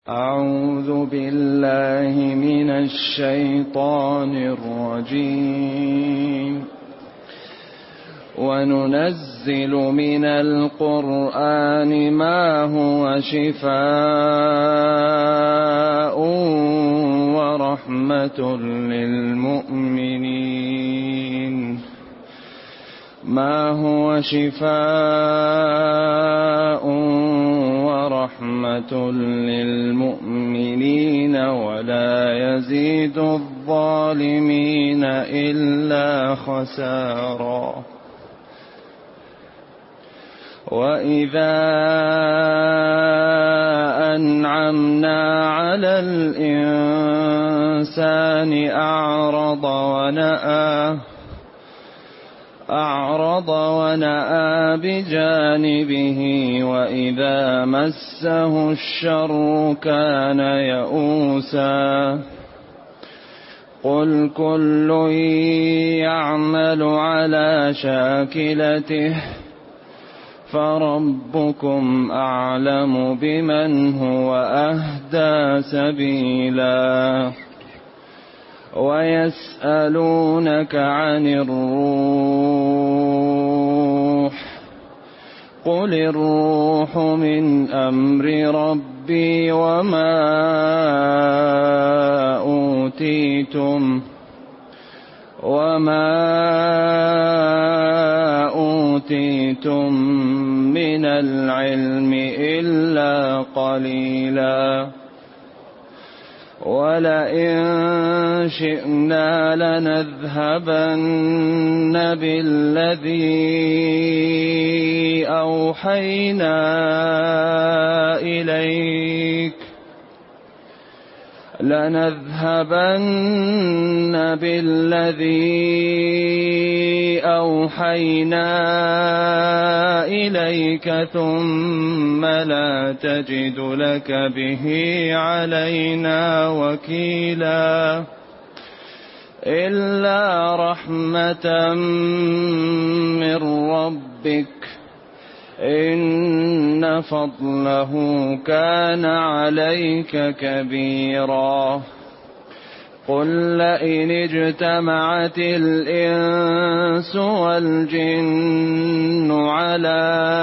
أعوذ بالله من الشيطان الرجيم. وننزل من القرآن ما هو شفاء ورحمة للمؤمنين ولا يزيد الظالمين إلا خسارا. وإذا أنعمنا على الإنسان أعرض ونأى بجانبه وإذا مسه الشر كان يئوسا. قل كل يعمل على شاكلته فربكم أعلم بمن هو أهدى سبيلا. ويسألونك عن الروح قل الروح من أمر ربي وما أوتيتم من العلم إلا قليلا. ولئن شئنا لنذهبن بالذي أوحينا إليك ثم لا تجد لك به علينا وكيلا. إلا رحمة من ربك إن فضله كان عليك كبيرا. قل لئن اجتمعت الإنس والجن على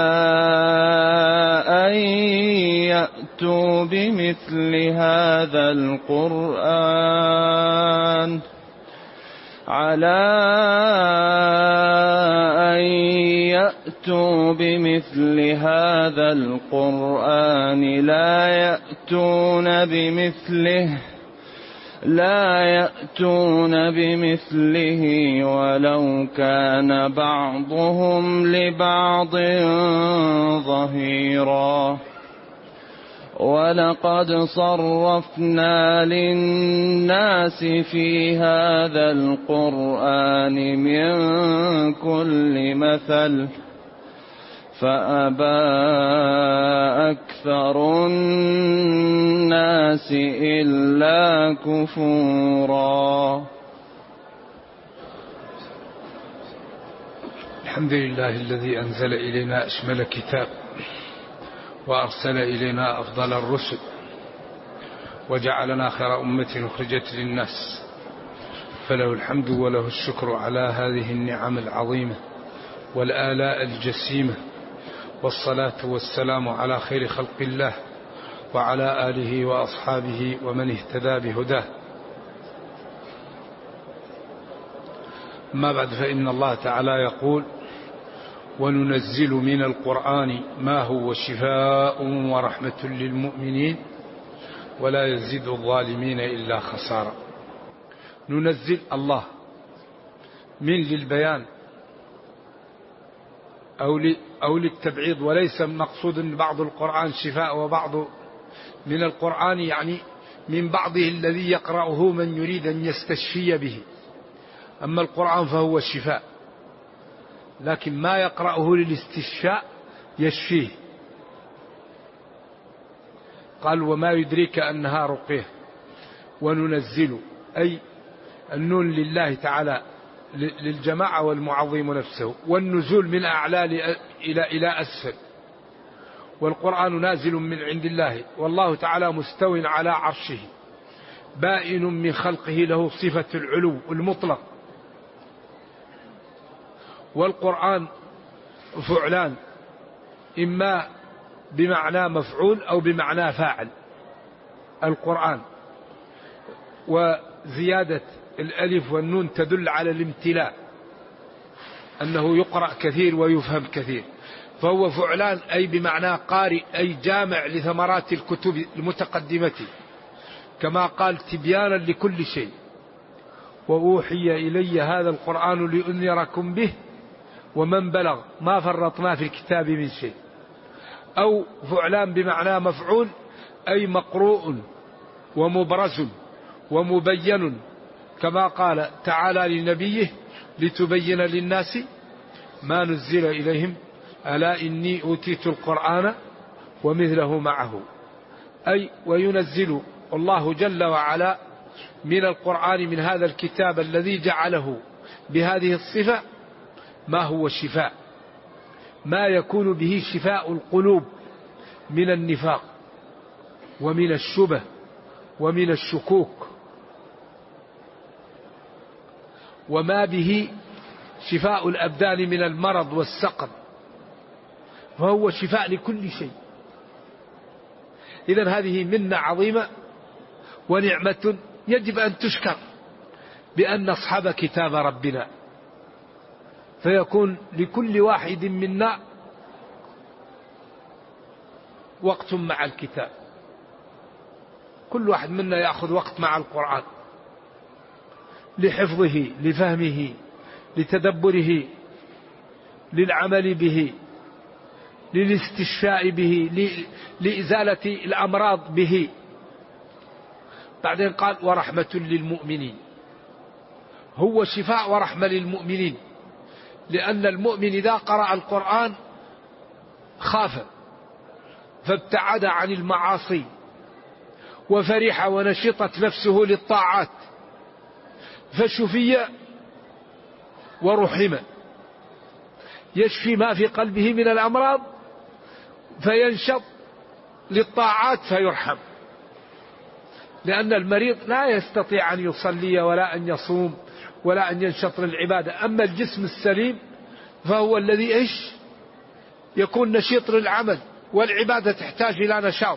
أن يأتوا بمثل هذا القرآن لا يأتون بمثله ولو كان بعضهم لبعض ظهيرا. ولقد صرفنا للناس في هذا القرآن من كل مثل فأبى أكثر الناس إلا كفورا. الحمد لله الذي أنزل إلينا أشمل كتاب وأرسل إلينا أفضل الرسل وجعلنا خير أمة أخرجت للناس، فله الحمد وله الشكر على هذه النعم العظيمة والآلاء الجسيمة، والصلاة والسلام على خير خلق الله وعلى آله وأصحابه ومن اهتدى بهداه. ما بعد، فإن الله تعالى يقول: وننزل من القرآن ما هو شفاء ورحمة للمؤمنين ولا يزيد الظالمين إلا خسارا. ننزل الله من للبيان أو للتبعيض، وليس مقصود أن بعض القرآن شفاء وبعض من القرآن يعني من بعضه الذي يقرأه من يريد أن يستشفي به. أما القرآن فهو شفاء، لكن ما يقرأه للاستشفاء يشفيه. قال: وما يدريك أنها رقيه. وننزل أي النون لله تعالى للجماعة والمعظم نفسه، والنزول من أعلى إلى أسفل. والقرآن نازل من عند الله، والله تعالى مستو على عرشه، بائن من خلقه، له صفة العلو المطلق. والقرآن فعلان، إما بمعنى مفعول أو بمعنى فاعل. القرآن، وزيادة الألف والنون تدل على الامتلاء، أنه يقرأ كثير ويفهم كثير، فهو فعلان أي بمعنى قارئ، أي جامع لثمرات الكتب المتقدمة، كما قال تبيانا لكل شيء. وأوحي إلي هذا القرآن لأنذركم به ومن بلغ ما فرطنا في الكتاب من شيء. أو فعلان بمعنى مفعول أي مقروء ومبرز ومبين، كما قال تعالى لنبيه لتبين للناس ما نزل إليهم ألا إني أوتيت القرآن ومثله معه. أي وينزل الله جل وعلا من القرآن، من هذا الكتاب الذي جعله بهذه الصفة، ما هو شفاء، ما يكون به شفاء القلوب من النفاق ومن الشبه ومن الشكوك، وما به شفاء الأبدان من المرض والسقم، فهو شفاء لكل شيء. إذن هذه منة عظيمة ونعمة يجب أن تشكر بأن نصحب كتاب ربنا، فيكون لكل واحد منا وقت مع الكتاب. كل واحد منا يأخذ وقت مع القرآن لحفظه، لفهمه، لتدبره، للعمل به، للاستشفاء به، لإزالة الأمراض به. بعدين قال ورحمة للمؤمنين، هو شفاء ورحمة للمؤمنين، لأن المؤمن إذا قرأ القرآن خاف فابتعد عن المعاصي وفرح ونشطت نفسه للطاعات، فشفي ورحم، يشفي ما في قلبه من الأمراض فينشط للطاعات فيرحم. لأن المريض لا يستطيع أن يصلي ولا أن يصوم ولا أن ينشط للعبادة، أما الجسم السليم فهو الذي يكون نشيط للعمل، والعبادة تحتاج إلى نشاط.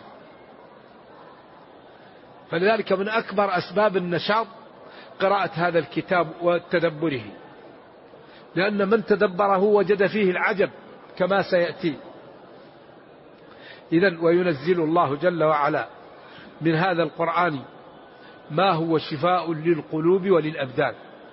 فلذلك من أكبر أسباب النشاط قراءة هذا الكتاب وتدبره، لأن من تدبره وجد فيه العجب كما سيأتي. إذن وينزل الله جل وعلا من هذا القرآن ما هو شفاء للقلوب وللأبدان.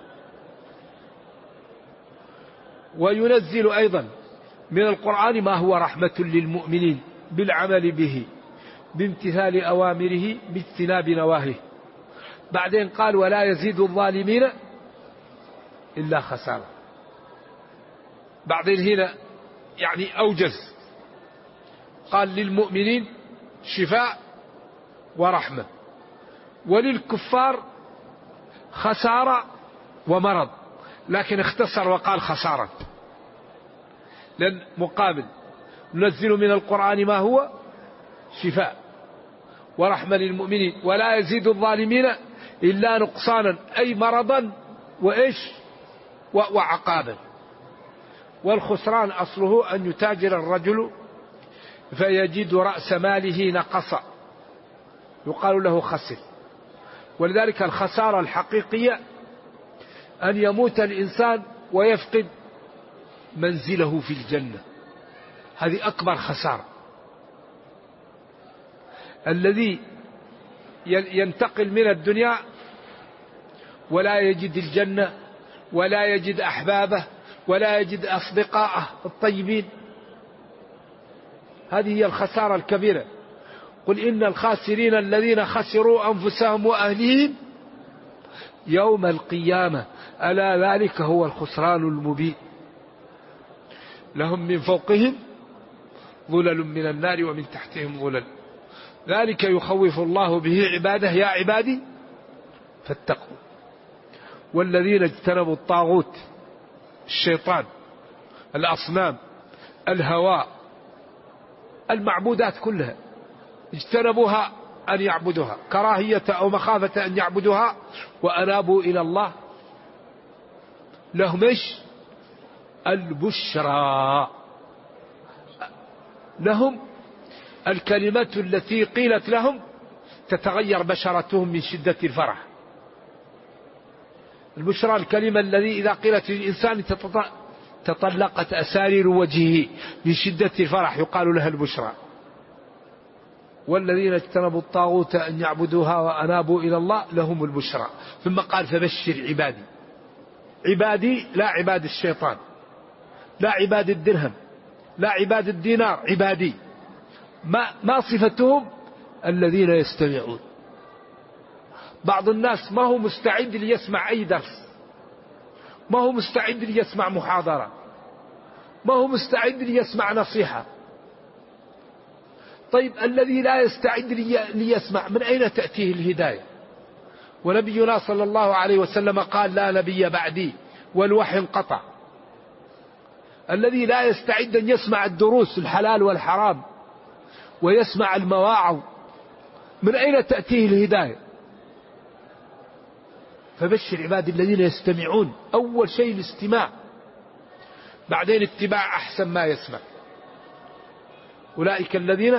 وينزل أيضا من القرآن ما هو رحمة للمؤمنين بالعمل به، بامتثال أوامره، باجتناب نواهيه. بعدين قال ولا يزيد الظالمين إلا خسارة. بعدين هنا يعني أوجز، قال للمؤمنين شفاء ورحمة، وللكفار خسارة ومرض، لكن اختصر وقال خسارة، لأن مقابل ننزل من القرآن ما هو شفاء ورحمة للمؤمنين ولا يزيد الظالمين إلا نقصانا، أي مرضا وعقابا. والخسران أصله أن يتاجر الرجل فيجد رأس ماله نقص، يقال له خسر. ولذلك الخسارة الحقيقية أن يموت الإنسان ويفقد منزله في الجنة، هذه أكبر خسارة. الذي ينتقل من الدنيا ولا يجد الجنة ولا يجد أحبابه ولا يجد أصدقائه الطيبين، هذه هي الخسارة الكبيرة. قل إن الخاسرين الذين خسروا أنفسهم وأهليهم يوم القيامة ألا ذلك هو الخسران المبين. لهم من فوقهم ظلل من النار ومن تحتهم ظلل، ذلك يخوف الله به عباده يا عبادي فاتقوا. والذين اجتنبوا الطاغوت، الشيطان، الأصنام، الهواء، المعبودات كلها اجتنبوها أن يعبدوها كراهية أو مخافة أن يعبدوها وأنابوا إلى الله لهم إيش؟ البشرى. لهم الكلمة التي قيلت لهم تتغير بشرتهم من شدة الفرح. البشرى الكلمة التي إذا قيلت للإنسان تطلقت أسارير وجهه من شدة الفرح يقال لها البشرى. والذين اجتنبوا الطاغوت أن يعبدوها وأنابوا إلى الله لهم البشرى. ثم قال فبشر عبادي. عبادي لا عباد الشيطان، لا عباد الدرهم، لا عباد الدينار، عبادي. ما صفتهم؟ الذين يستمعون. بعض الناس ما هو مستعد ليسمع أي درس، ما هو مستعد ليسمع محاضرة، ما هو مستعد ليسمع نصيحة. طيب الذي لا يستعد ليسمع من أين تأتيه الهداية؟ ونبينا صلى الله عليه وسلم قال لا نبي بعدي والوحي انقطع. الذي لا يستعد أن يسمع الدروس الحلال والحرام ويسمع المواعظ من أين تأتيه الهداية؟ فبشر عبادي الذين يستمعون. أول شيء الاستماع، بعدين اتباع أحسن ما يسمع. أولئك الذين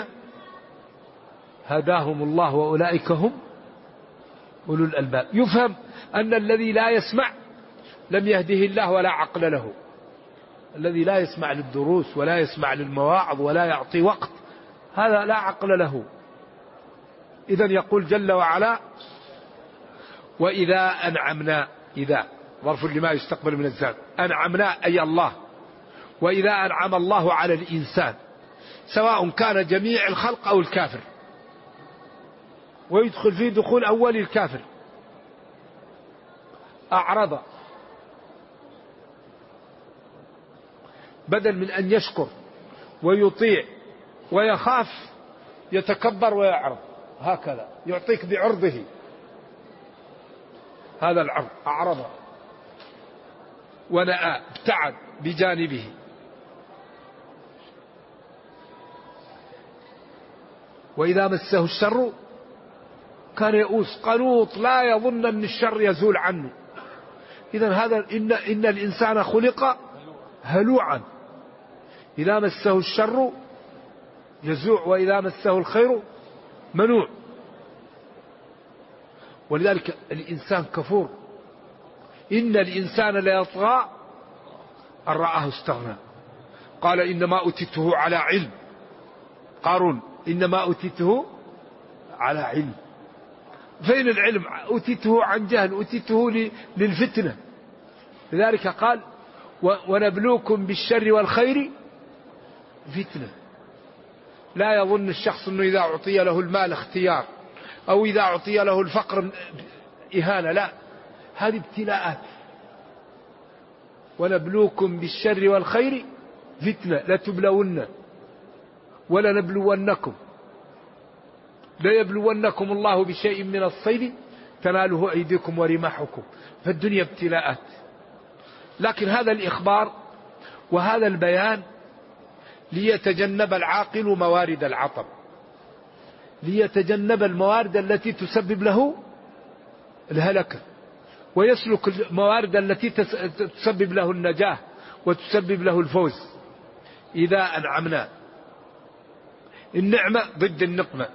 هداهم الله وأولئك هم أولو الألباب. يفهم أن الذي لا يسمع لم يهده الله ولا عقل له. الذي لا يسمع للدروس ولا يسمع للمواعظ ولا يعطي وقت هذا لا عقل له. إذن يقول جل وعلا وإذا أنعمنا، إذا ظرف لما يستقبل من الزمان، أنعمنا أي الله. وإذا أنعم الله على الإنسان سواء كان جميع الخلق أو الكافر، ويدخل فيه دخول أول الكافر، أعرض بدل من أن يشكر ويطيع ويخاف يتكبر ويعرض، هكذا يعطيك بعرضه. هذا العرض أعرض ونأى ابتعد بجانبه. وإذا مسه الشر كان يئوس قنوط لا يظن أن الشر يزول عنه. إذن هذا إن الإنسان خلق هلوعا، إذا مسه الشر يزوع وإذا مسه الخير منوع. ولذلك الإنسان كفور. إن الإنسان ليطغى أن رآه استغنى. قال إنما أوتيته على علم. قارون إنما أوتيته على علم. فين العلم؟ أوتيته عن جهل، أوتيته للفتنة. لذلك قال ونبلوكم بالشر والخير فتنة. لا يظن الشخص أنه إذا أعطي له المال اختيار أو إذا أعطي له الفقر إهانة، لا، هذه ابتلاءات. ونبلوكم بالشر والخير فتنة لتبلون ولنبلونكم، ليبلونكم الله بشيء من الصيد تناله أيديكم ورماحكم. فالدنيا ابتلاءات. لكن هذا الإخبار وهذا البيان ليتجنب العاقل موارد العطب، ليتجنب الموارد التي تسبب له الهلكة، ويسلك الموارد التي تسبب له النجاة وتسبب له الفوز. إذا أنعمنا، النعمة ضد النقمة.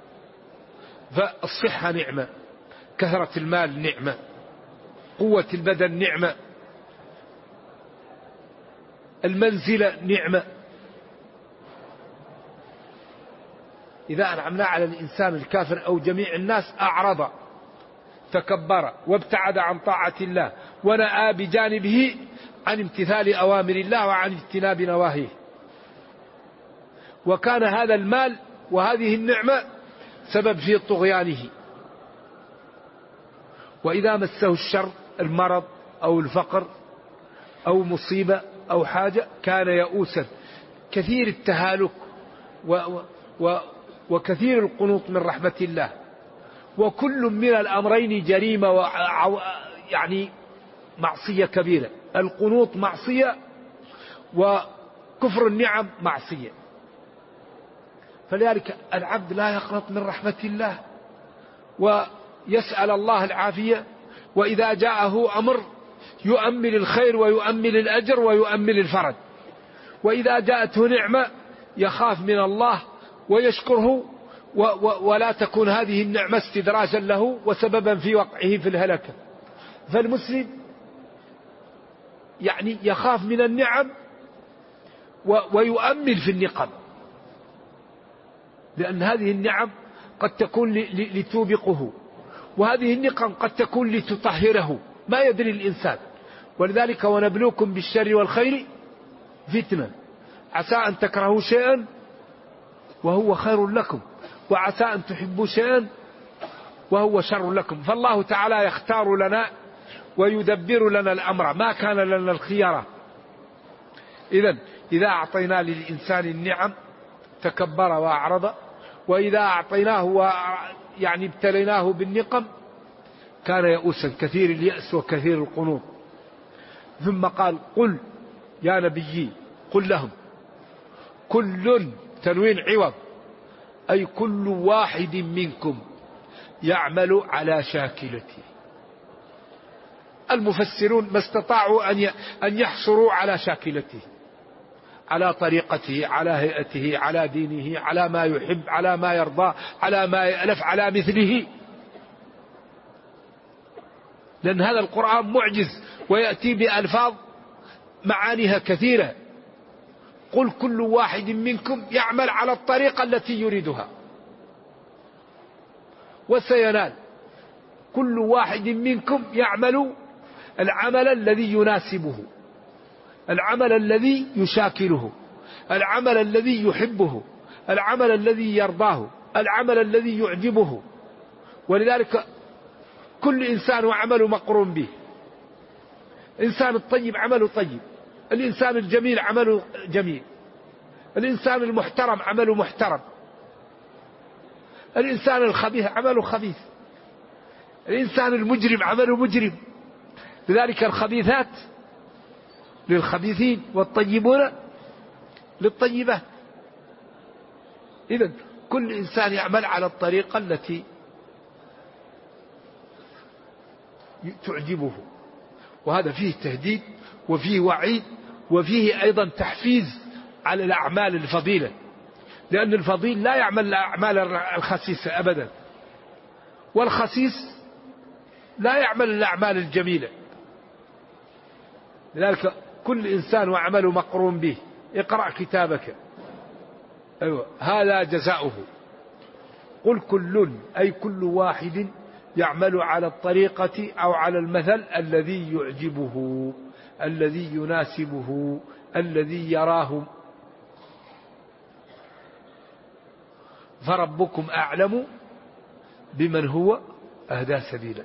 فالصحة نعمة، كثرة المال نعمة، قوة البدن نعمة، المنزلة نعمة. إذا أنعمنا على الإنسان الكافر أو جميع الناس أعرض تكبر وابتعد عن طاعة الله ونأى بجانبه عن امتثال أوامر الله وعن اجتناب نواهيه. وكان هذا المال وهذه النعمة سبب في طغيانه. وإذا مسه الشر، المرض أو الفقر أو مصيبة أو حاجة، كان يئوسا كثير التهالك وكثير القنوط من رحمة الله. وكل من الأمرين جريمة يعني معصية كبيرة. القنوط معصية وكفر النعم معصية. فلذلك العبد لا يقنط من رحمة الله ويسأل الله العافية، وإذا جاءه أمر يؤمل الخير ويؤمل الأجر ويؤمل الفرج، وإذا جاءته نعمة يخاف من الله ويشكره، ولا تكون هذه النعمة استدراجا له وسببا في وقعه في الهلكة. فالمسلم يعني يخاف من النعم ويؤمل في النقم، لأن هذه النعم قد تكون لتوبقه، وهذه النقم قد تكون لتطهره، ما يدري الإنسان. ولذلك ونبلوكم بالشر والخير فتنة، عسى أن تكرهوا شيئا وهو خير لكم، وعسى أن تحبوا شيئا وهو شر لكم. فالله تعالى يختار لنا ويدبر لنا الأمر، ما كان لنا الخيارة. إذا أعطينا للإنسان النعم تكبر وأعرض، وإذا أعطيناه يعني ابتليناه بالنقم كان يئوسا كثير اليأس وكثير القنوط. ثم قال قل يا نبي قل لهم كل تنوين عوض، أي كل واحد منكم يعمل على شاكلته. المفسرون ما استطاعوا أن يحصروا على شاكلته، على طريقته، على هيئته، على دينه، على ما يحب، على ما يرضى، على ما يألف، على مثله، لأن هذا القرآن معجز ويأتي بألفاظ معانيها كثيرة. قل كل واحد منكم يعمل على الطريقة التي يريدها وسينال. كل واحد منكم يعمل العمل الذي يناسبه، العمل الذي يشاكله، العمل الذي يحبه، العمل الذي يرضاه، العمل الذي يعجبه. ولذلك كل إنسان وعمله مقرون به. الإنسان الطيب عمله طيب، الإنسان الجميل عمله جميل، الإنسان المحترم عمله محترم، الإنسان الخبيث عمله خبيث، الإنسان المجرم عمله مجرم. لذلك الخبيثات للخبيثين والطيبون للطيبات. إذن كل إنسان يعمل على الطريقة التي تعجبه، وهذا فيه تهديد وفيه وعيد وفيه أيضا تحفيز على الأعمال الفضيلة، لأن الفضيل لا يعمل الأعمال الخسيسة أبدا، والخسيس لا يعمل الأعمال الجميلة. لذلك كل إنسان وعمله مقرون به. اقرأ كتابك، أيوة هذا جزاؤه. قل كل أي كل واحد يعمل على الطريقة أو على المثل الذي يعجبه، الذي يناسبه، الذي يراه. فربكم أعلم بمن هو أهدى سبيلا.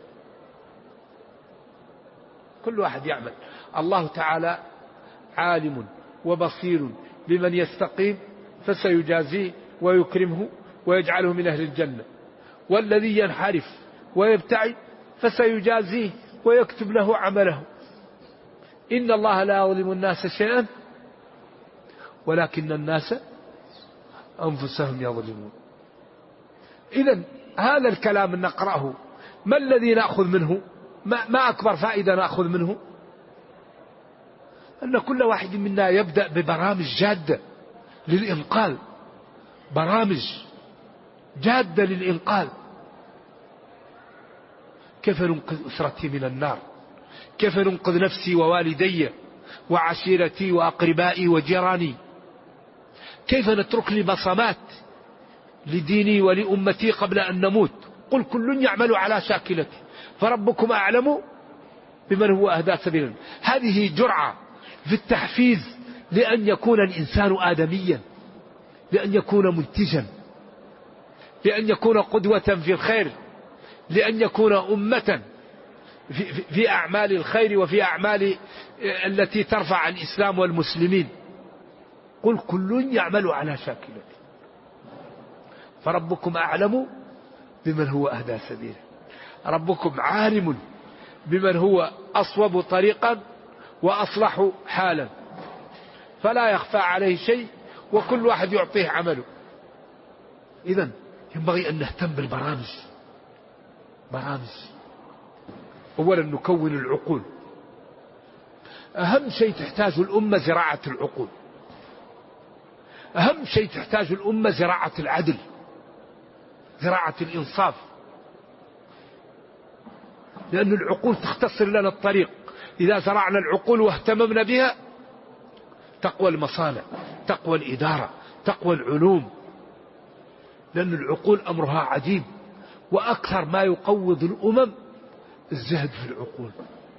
كل واحد يعمل. الله تعالى عالم وبصير بمن يستقيم فسيجازيه ويكرمه ويجعله من أهل الجنة، والذي ينحرف ويبتعد فسيجازيه ويكتب له عمله. إن الله لا يظلم الناس شيئا ولكن الناس أنفسهم يظلمون. إذن هذا الكلام نقرأه، ما الذي نأخذ منه؟ ما أكبر فائدة نأخذ منه؟ أن كل واحد منا يبدأ ببرامج جادة للإنقاذ، برامج جادة للإنقاذ. كيف ننقذ أسرتي من النار؟ كيف ننقذ نفسي ووالدي وعشيرتي وأقربائي وجيراني؟ كيف نترك لي بصمات لديني ولأمتي قبل أن نموت؟ قل كل يعمل على شاكلته فربكم أعلم بمن هو أهدى سبيلا. هذه جرعة في التحفيز لأن يكون الإنسان آدميا، لأن يكون منتجا، لأن يكون قدوة في الخير، لأن يكون أمة في أعمال الخير وفي أعمال التي ترفع الإسلام والمسلمين. قل كل يعمل على شاكلته فربكم أعلم بمن هو أهدى سبيلا. ربكم عالم بمن هو أصوب طريقا وأصلح حالا، فلا يخفى عليه شيء، وكل واحد يعطيه عمله. إذن ينبغي أن نهتم بالبرامج. أولا نكون العقول. أهم شيء تحتاج الأمة زراعة العقول. أهم شيء تحتاج الأمة زراعة العدل، زراعة الإنصاف، لأن العقول تختصر لنا الطريق. إذا زرعنا العقول واهتممنا بها تقوى المصانع، تقوى الإدارة، تقوى العلوم، لأن العقول أمرها عجيب. وأكثر ما يقوض الأمم الزهد في العقول.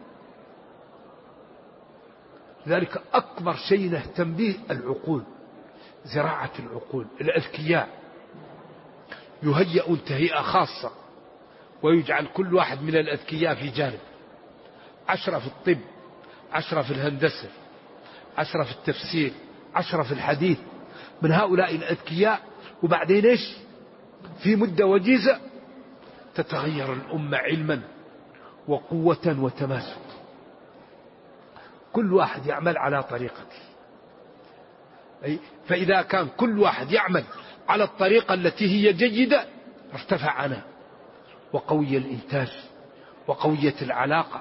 لذلك أكبر شيء نهتم به العقول، زراعة العقول. الأذكياء يهيئ تهيئة خاصة، ويجعل كل واحد من الأذكياء في جانب. 10 في الطب، 10 في الهندسة، 10 في التفسير، 10 في الحديث، من هؤلاء الأذكياء. وبعدين إيش؟ في مدة وجيزة تتغير الأمة علما وقوة وتماسك. كل واحد يعمل على طريقته. فإذا كان كل واحد يعمل على الطريقة التي هي جيدة ارتفعنا، وقوي الإنتاج، وقوية العلاقة،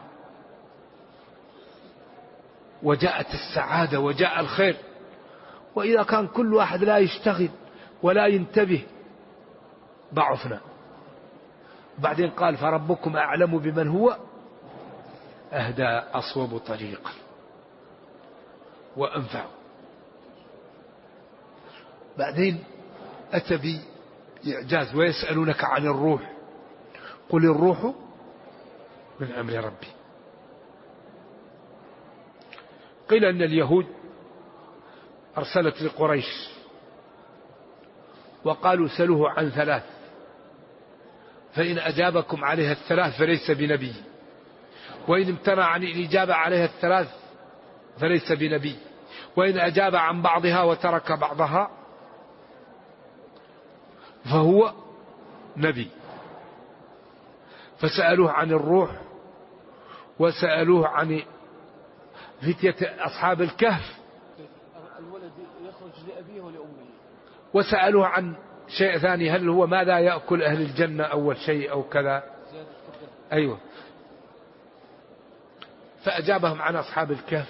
وجاءت السعادة، وجاء الخير. وإذا كان كل واحد لا يشتغل ولا ينتبه ضعفنا. بعدين قال فربكم أعلم بمن هو أهدى أصوب طريقا وأنفع. بعدين أتى بإعجاز: ويسألونك عن الروح قل الروح من أمر ربي. قيل أن اليهود أرسلت لقريش وقالوا سلوه عن 3، فإن أجابكم عليها 3 فليس بنبي، وإن امتنع عن الإجابة عليها 3 فليس بنبي، وإن أجاب عن بعضها وترك بعضها فهو نبي. فسألوه عن الروح، وسألوه عن فتية أصحاب الكهف، الولد يخرج لأبيه ولأمه، وسألوه عن شيء ثاني: هل هو ماذا يأكل أهل الجنة أول شيء أو كذا. أيوة. فأجابهم عن أصحاب الكهف،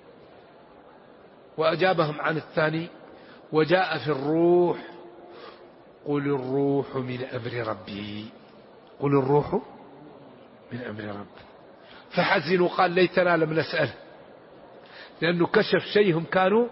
وأجابهم عن الثاني. وجاء في الروح قل الروح من أمر ربي، قل الروح من أمر ربي. فحزنوا قال ليتنا لم نسأله، لأنه كشف شيء هم كانوا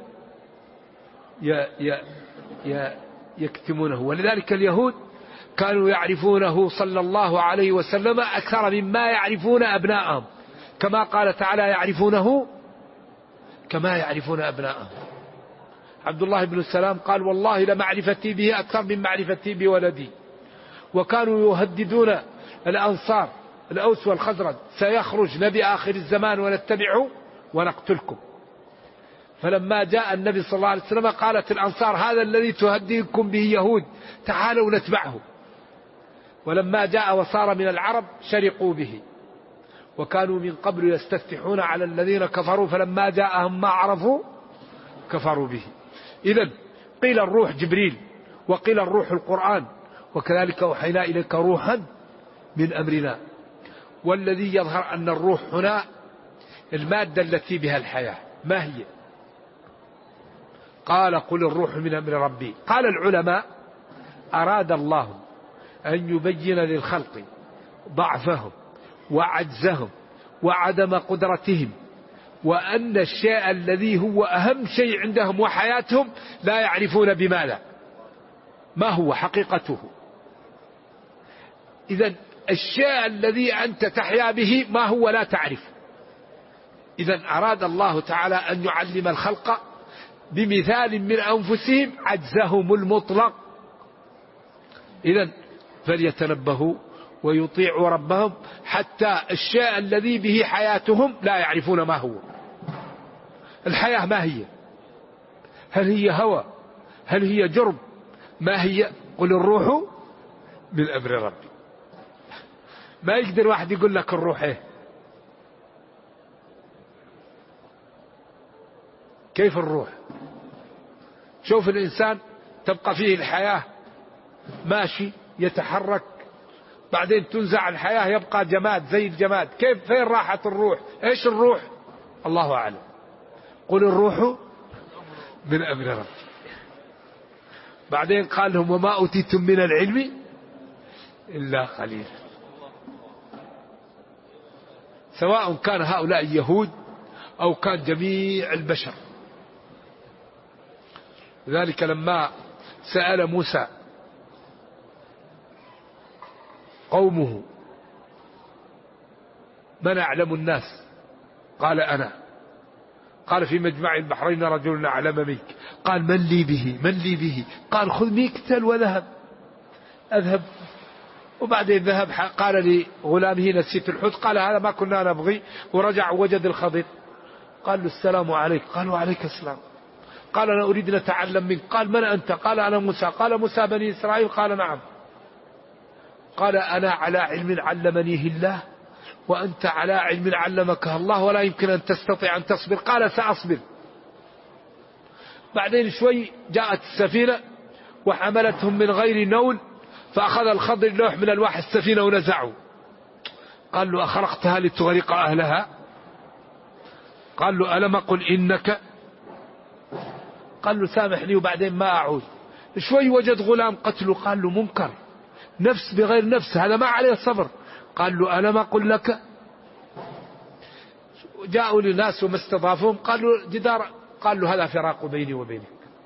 يكتمونه. ولذلك اليهود كانوا يعرفونه صلى الله عليه وسلم أكثر مما يعرفون أبناءهم، كما قال تعالى يعرفونه كما يعرفون أبناءهم. عبد الله بن السلام قال والله لمعرفتي به أكثر من معرفتي بولدي. وكانوا يهددون الأنصار الأوس والخزرج: سيخرج نبي آخر الزمان ونتبعه ونقتلكم. فلما جاء النبي صلى الله عليه وسلم قالت الأنصار: هذا الذي تهددكم به يهود، تعالوا نتبعه. ولما جاء وصار من العرب شرقوا به، وكانوا من قبل يستفتحون على الذين كفروا فلما جاءهم ما عرفوا كفروا به. إذن قيل الروح جبريل، وقيل الروح القرآن، وكذلك أوحينا إليك روحا من أمرنا. والذي يظهر أن الروح هنا المادة التي بها الحياة. ما هي؟ قال قل الروح من أمر ربي. قال العلماء: أراد الله أن يبين للخلق ضعفهم وعجزهم وعدم قدرتهم، وأن الشيء الذي هو أهم شيء عندهم وحياتهم لا يعرفون بماذا، ما هو حقيقته. إذن الشيء الذي أنت تحيا به ما هو لا تعرف. إذن أراد الله تعالى أن يعلم الخلق بمثال من أنفسهم عجزهم المطلق. إذن فليتنبهوا ويطيعوا ربهم، حتى الشيء الذي به حياتهم لا يعرفون ما هو. الحياة ما هي؟ هل هي هوى؟ هل هي جرم؟ ما هي؟ قل الروح من أمر ربي. ما يقدر واحد يقول لك الروح ايه. كيف الروح؟ شوف الإنسان تبقى فيه الحياة ماشي يتحرك، بعدين تنزع الحياة يبقى جماد زي الجماد. كيف؟ فين راحت الروح؟ ايش الروح؟ الله أعلم. قل الروح من أمر ربي. بعدين قال لهم وما أوتيتم من العلم إلا قليلا. سواء كان هؤلاء يهود أو كان جميع البشر. لذلك لما سأل موسى قومه من أعلم الناس قال أنا. قال في مجمع البحرين رجل أعلم منك. قال من لي به؟ من لي به؟ قال خذ ميكتل وذهب. أذهب. وبعدين ذهب قال لغلامه نسيت الحوت. قال هذا ما كنا نبغي. ورجع وجد الخضر. قال له السلام عليك. قال وعليك السلام. قال أنا أريد أن أتعلم منك. قال من أنت؟ قال أنا موسى. قال موسى بني إسرائيل. قال نعم. قال أنا على علم علمنيه الله وأنت على علم علمك الله ولا يمكن أن تستطيع أن تصبر. قال سأصبر. بعدين شوي جاءت السفينة وحملتهم من غير نول، فأخذ الخضر لوح من ألواح السفينة ونزعه. قال له أخرقتها لتغرق أهلها؟ قال له ألم أقل إنك؟ قال له سامحني وبعدين ما أعود. شوي وجد غلام قتله. قال له منكر، نفس بغير نفس، هذا ما عليه صبر. قال له ألم أقل لك؟ جاءوا للناس وما استضافهم. قالوا جدار. قال له هذا فراق بيني وبينك.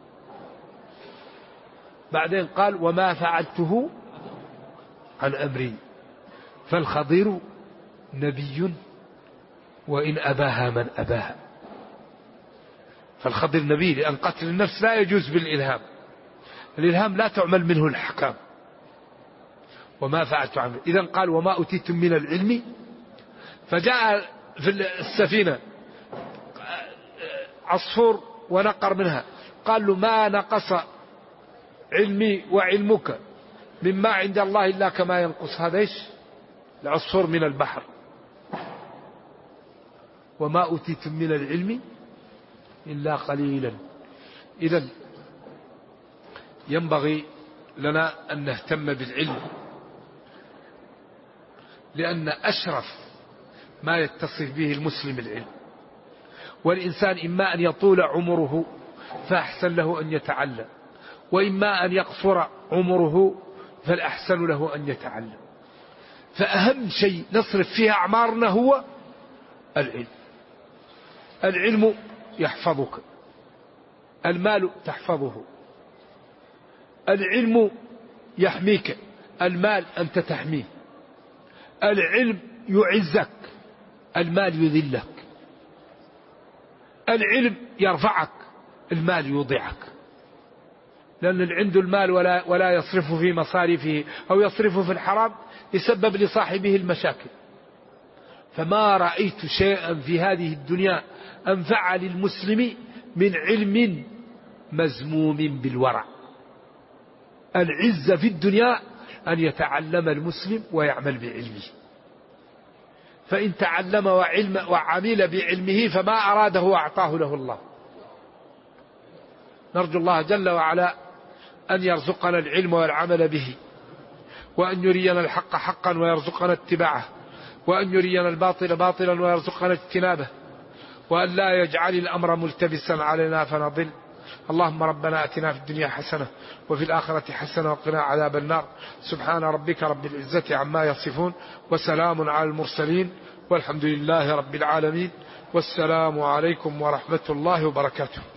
بعدين قال وما فعلته عن أمري فالخضير نبي وإن أباها من أباها. فالخضر نبي، لأن قتل النفس لا يجوز بالإلهام. الإلهام لا تعمل منه الأحكام. وما فعلت عنه. إذن قال وما أوتيتم من العلم. فجاء في السفينة عصفور ونقر منها. قال له ما نقص علمي وعلمك مما عند الله إلا كما ينقص هذا إيش العصفور من البحر. وما أوتيتم من العلم إلا قليلا. إذن ينبغي لنا أن نهتم بالعلم، لأن أشرف ما يتصف به المسلم العلم. والإنسان إما أن يطول عمره فأحسن له أن يتعلم، وإما أن يقصر عمره فالأحسن له أن يتعلم. فأهم شيء نصرف فيها أعمارنا هو العلم. العلم يحفظك، المال تحفظه. العلم يحميك، المال أنت تحميه. العلم يعزك، المال يذلك. العلم يرفعك، المال يوضعك. لأن اللي عنده المال ولا يصرفه في مصارفه أو يصرفه في الحرام يسبب لصاحبه المشاكل. فما رأيت شيئا في هذه الدنيا أنفع للمسلم من علم مزموم بالورع. العزة في الدنيا أن يتعلم المسلم ويعمل بعلمه. فإن تعلم وعمل بعلمه فما أراده أعطاه له الله. نرجو الله جل وعلا أن يرزقنا العلم والعمل به، وأن يرينا الحق حقا ويرزقنا اتباعه، وأن يرينا الباطل باطلا ويرزقنا اجتنابه، وأن لا يجعل الأمر ملتبسا علينا فنضل. اللهم ربنا أتنا في الدنيا حسنة وفي الآخرة حسنة وقنا عذاب النار. سبحان ربك رب العزة عما يصفون وسلام على المرسلين والحمد لله رب العالمين. والسلام عليكم ورحمة الله وبركاته.